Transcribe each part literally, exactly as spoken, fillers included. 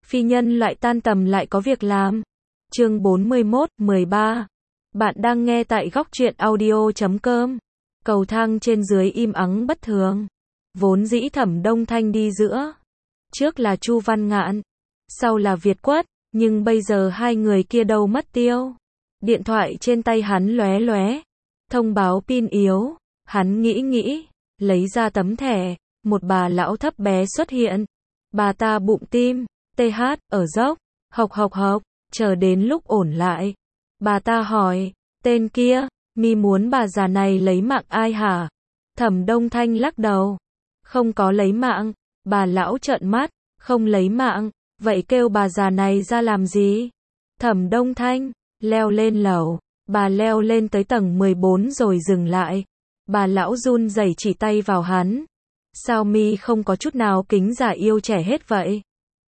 phi nhân loại tan tầm lại có việc làm. Chương bốn mươi mốt, mười ba. Bạn đang nghe tại góc truyện audio chấm com. Cầu thang trên dưới im ắng bất thường. Vốn dĩ Thẩm Đông Thanh đi giữa. Trước là Chu Văn Ngạn, sau là Việt Quất, nhưng bây giờ hai người kia đâu mất tiêu. Điện thoại trên tay hắn lóe lóe, thông báo pin yếu, hắn nghĩ nghĩ, lấy ra tấm thẻ, một bà lão thấp bé xuất hiện. Bà ta bụng tim, tê hát, ở dốc, hộc hộc hộc, chờ đến lúc ổn lại. Bà ta hỏi, tên kia, mi muốn bà già này lấy mạng ai hả? Thẩm Đông Thanh lắc đầu, không có lấy mạng. Bà lão trợn mắt, không lấy mạng, vậy kêu bà già này ra làm gì? Thẩm Đông Thanh, leo lên lầu, bà leo lên tới tầng mười bốn rồi dừng lại. Bà lão run rẩy chỉ tay vào hắn. Sao mi không có chút nào kính già yêu trẻ hết vậy?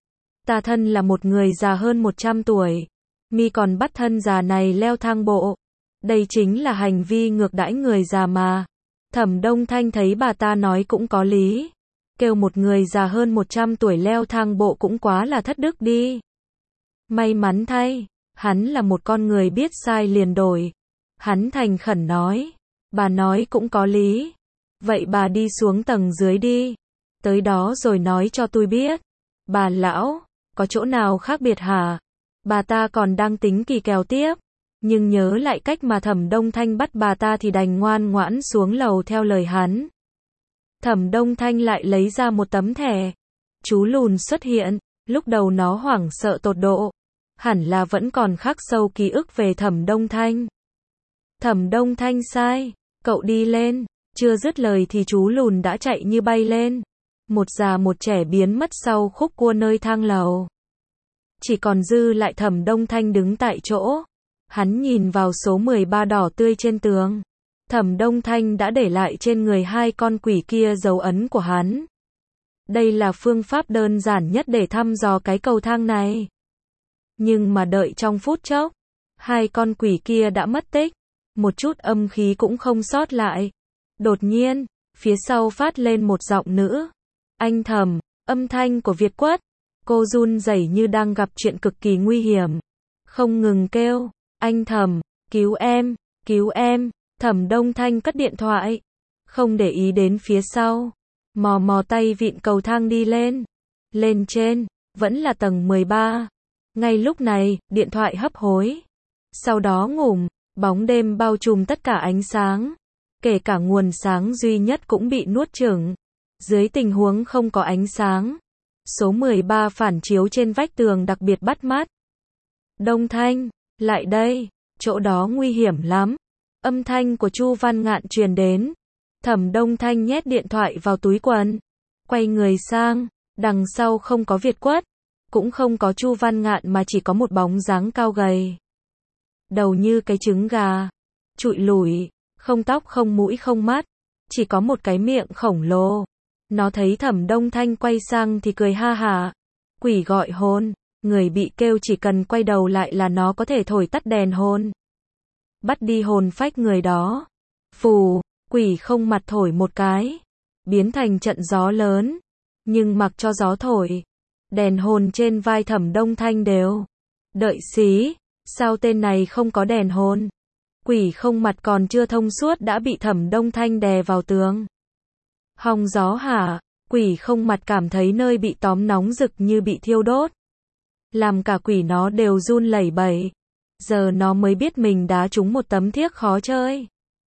Ta thân là một người già hơn một trăm tuổi. Mi còn bắt thân già này leo thang bộ. Đây chính là hành vi ngược đãi người già mà. Thẩm Đông Thanh thấy bà ta nói cũng có lý. Kêu một người già hơn một trăm tuổi leo thang bộ cũng quá là thất đức đi. May mắn thay, hắn là một con người biết sai liền đổi. Hắn thành khẩn nói, bà nói cũng có lý. Vậy bà đi xuống tầng dưới đi. Tới đó rồi nói cho tôi biết. Bà lão, có chỗ nào khác biệt hả? Bà ta còn đang tính kỳ kèo tiếp. Nhưng nhớ lại cách mà Thẩm Đông Thanh bắt bà ta thì đành ngoan ngoãn xuống lầu theo lời hắn. Thẩm Đông Thanh lại lấy ra một tấm thẻ. Chú lùn xuất hiện, lúc đầu nó hoảng sợ tột độ. Hẳn là vẫn còn khắc sâu ký ức về Thẩm Đông Thanh. Thẩm Đông Thanh sai, cậu đi lên. Chưa dứt lời thì chú lùn đã chạy như bay lên. Một già một trẻ biến mất sau khúc cua nơi thang lầu. Chỉ còn dư lại Thẩm Đông Thanh đứng tại chỗ. Hắn nhìn vào số mười ba đỏ tươi trên tường. Thẩm Đông Thanh đã để lại trên người hai con quỷ kia dấu ấn của hắn. Đây là phương pháp đơn giản nhất để thăm dò cái cầu thang này. Nhưng mà đợi trong phút chốc, hai con quỷ kia đã mất tích. Một chút âm khí cũng không sót lại. Đột nhiên, phía sau phát lên một giọng nữ. Anh Thẩm, âm thanh của Việt Quất. Cô run rẩy như đang gặp chuyện cực kỳ nguy hiểm. Không ngừng kêu, anh Thẩm, cứu em, cứu em. Thẩm Đông Thanh cất điện thoại, không để ý đến phía sau, mò mò tay vịn cầu thang đi lên. Lên trên, vẫn là tầng mười ba. Ngay lúc này, điện thoại hấp hối. Sau đó ngủm, bóng đêm bao trùm tất cả ánh sáng. Kể cả nguồn sáng duy nhất cũng bị nuốt chửng. Dưới tình huống không có ánh sáng, số mười ba phản chiếu trên vách tường đặc biệt bắt mắt. Đông Thanh, lại đây, chỗ đó nguy hiểm lắm. Âm thanh của Chu Văn Ngạn truyền đến. Thẩm Đông Thanh nhét điện thoại vào túi quần. Quay người sang, đằng sau không có Việt Quất. Cũng không có Chu Văn Ngạn mà chỉ có một bóng dáng cao gầy. Đầu như cái trứng gà. Trụi lủi, không tóc không mũi không mắt. Chỉ có một cái miệng khổng lồ. Nó thấy Thẩm Đông Thanh quay sang thì cười ha hả. Quỷ gọi hồn. Người bị kêu chỉ cần quay đầu lại là nó có thể thổi tắt đèn hồn. Bắt đi hồn phách người đó. Phù, quỷ không mặt thổi một cái. Biến thành trận gió lớn. Nhưng mặc cho gió thổi. Đèn hồn trên vai Thẩm Đông Thanh đều. Đợi xí, sao tên này không có đèn hồn? Quỷ không mặt còn chưa thông suốt đã bị Thẩm Đông Thanh đè vào tường. Hong gió hả? Quỷ không mặt cảm thấy nơi bị tóm nóng rực như bị thiêu đốt. Làm cả quỷ nó đều run lẩy bẩy. Giờ nó mới biết mình đá trúng một tấm thiếc khó chơi.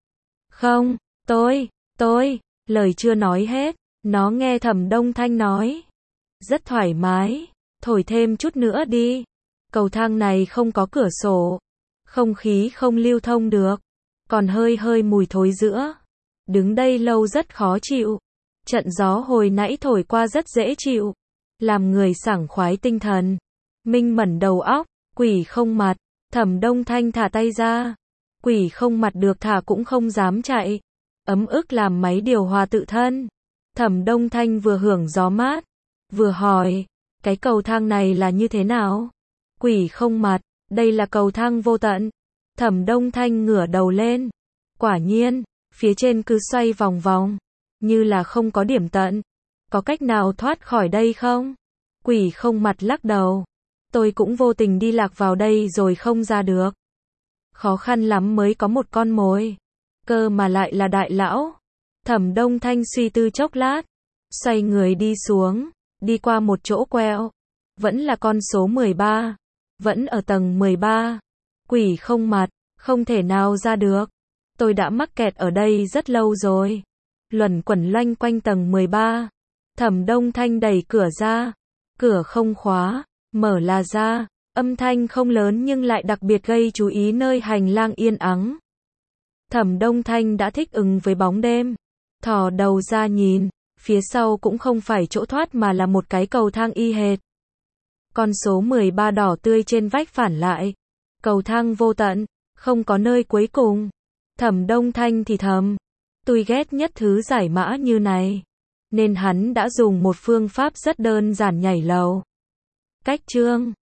Không, tôi, tôi, lời chưa nói hết, nó nghe Thẩm Đông Thanh nói. Rất thoải mái, thổi thêm chút nữa đi. Cầu thang này không có cửa sổ. Không khí không lưu thông được. Còn hơi hơi mùi thối giữa. Đứng đây lâu rất khó chịu. Trận gió hồi nãy thổi qua rất dễ chịu. Làm người sảng khoái tinh thần. Minh mẩn đầu óc, quỷ không mặt. Thẩm Đông Thanh thả tay ra. Quỷ không mặt được thả cũng không dám chạy. Ấm ức làm máy điều hòa tự thân. Thẩm Đông Thanh vừa hưởng gió mát, vừa hỏi, cái cầu thang này là như thế nào? Quỷ không mặt, đây là cầu thang vô tận. Thẩm Đông Thanh ngửa đầu lên. Quả nhiên, phía trên cứ xoay vòng vòng, như là không có điểm tận. Có cách nào thoát khỏi đây không? Quỷ không mặt lắc đầu. Tôi cũng vô tình đi lạc vào đây rồi không ra được. Khó khăn lắm mới có một con mồi. Cơ mà lại là đại lão. Thẩm Đông Thanh suy tư chốc lát. Xoay người đi xuống. Đi qua một chỗ quẹo. Vẫn là con số mười ba. Vẫn ở tầng mười ba. Quỷ không mặt. Không thể nào ra được. Tôi đã mắc kẹt ở đây rất lâu rồi. Luẩn quẩn loanh quanh tầng mười ba. Thẩm Đông Thanh đẩy cửa ra. Cửa không khóa. Mở là ra. Âm thanh không lớn nhưng lại đặc biệt gây chú ý nơi hành lang yên ắng. Thẩm Đông Thanh đã thích ứng với bóng đêm. Thò đầu ra nhìn. Phía sau cũng không phải chỗ thoát mà là một cái cầu thang y hệt. Con số mười ba đỏ tươi trên vách phản lại. Cầu thang vô tận. Không có nơi cuối cùng. Thẩm Đông Thanh thì thầm. Tôi ghét nhất thứ giải mã như này. Nên hắn đã dùng một phương pháp rất đơn giản nhảy lầu. Cách chương